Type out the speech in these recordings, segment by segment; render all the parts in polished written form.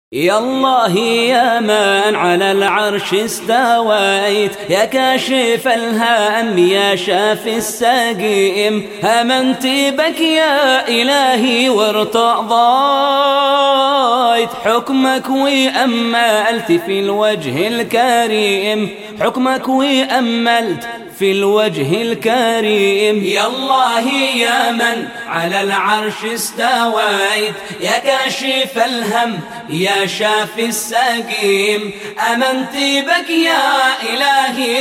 يا الله يا من على العرش استويت، يا كاشف الهم يا شافي السقيم، آمنت بك يا إلهي وارتضيت حكمك وأملت في الوجه الكريم، حكمك وأملت في الوجه الكريم. يا الله يا من على العرش استويت، يا كاشف الهم يا شافي السقيم، آمنت بك يا إلهي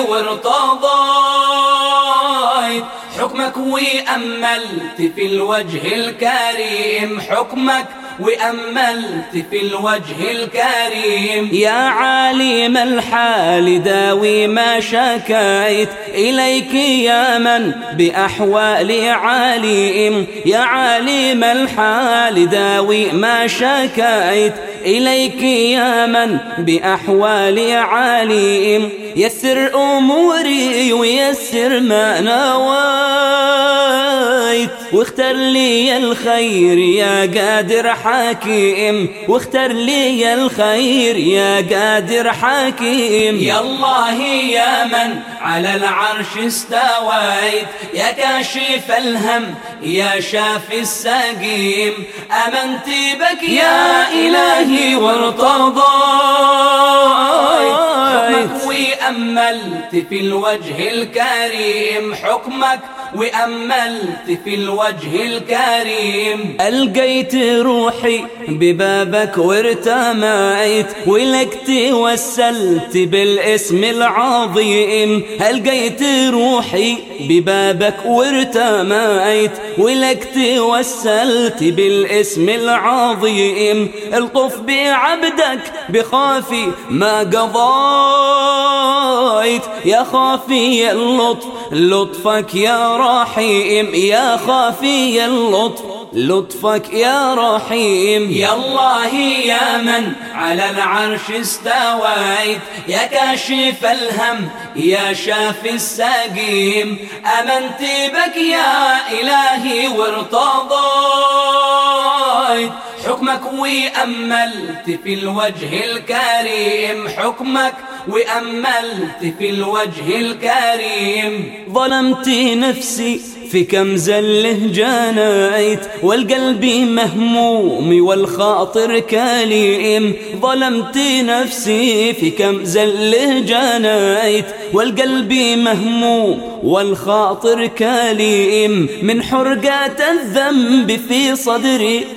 وارتضيت حكمك وأملت في الوجه الكريم، حكمك وأملت في الوجه الكريم. يا عالم الحال داوي ما شكيت إليك يا من بأحوالي عليم، يا عالم الحال داوي ما شكيت إليك يا من بأحوالي عليم، يسر أموري ويسر ما نويت، واختر لي الخير يا قادر حكيم، واختر لي الخير يا قادر حكيم. يا الله يا من على العرش استويت، يا كاشف الهم يا شافي السقيم، آمنت بك يا إلهي وارتضيت حكمك وأملت في الوجه الكريم، حكمك وأملت في الوجه الكريم. ألقيت روحي ببابك وارتميت، ولك توسلت بالاسم العظيم، ألقيت روحي ببابك وارتميت، ولك توسلت بالاسم العظيم. الطف بعبدك بخافي ما قضيت، يا خافي اللطف لطفك يا رحيم، يا خافي اللطف لطفك يا رحيم. يا الله يا من على العرش استويت، يا كاشف الهم يا شافي السقيم، آمنت بك يا إلهي وارتضيت حكمك وأملت في الوجه الكريم، حكمك وأملت في الوجه الكريم. ظلمت نفسي في كم زله جنيت، والقلب مهموم والخاطر كليم، ظلمت نفسي في كم زله جنيت، والقلب مهموم والخاطر كليم. من حرقة الذنب في صدري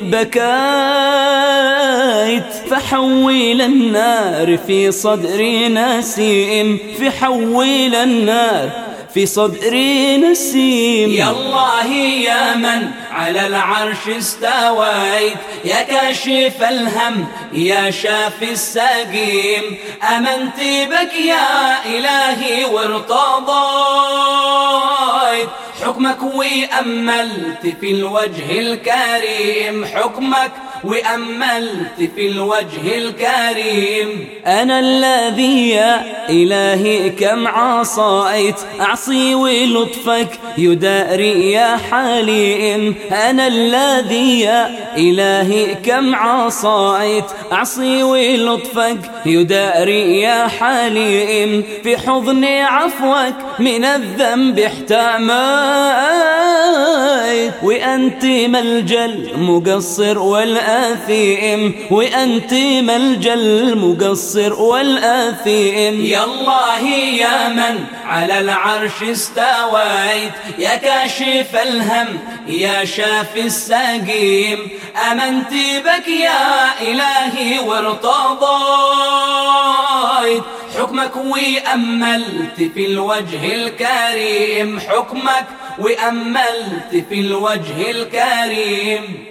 بكيت، فحول النار في صدري نسيم، فحول النار في صدري نسيم. يا الله يا من على العرش استويت، يا كاشف الهم يا شافي السقيم، آمنت بك يا إلهي وارتضيت حكمك وأملت في الوجه الكريم، حكمك وأملت في الوجه الكريم. أنا الذي يا إلهي كم عصيت، أعصي ولطفك يداري يا حليم، أنا الذي يا إلهي كم عصيت، أعصي ولطفك يداري يا حليم. في حضن عفوك من الذنب احتميت، وأنت ملجأ المقصر والآثيم، وأنت ملجأ المقصر والآثيم. يا الله يا من على العرش استويت، يا كاشف الهم يا شافي السقيم، آمنت بك يا إلهي وارتضيت حكمك وأملت في الوجه الكريم، حكمك وأملت في الوجه الكريم.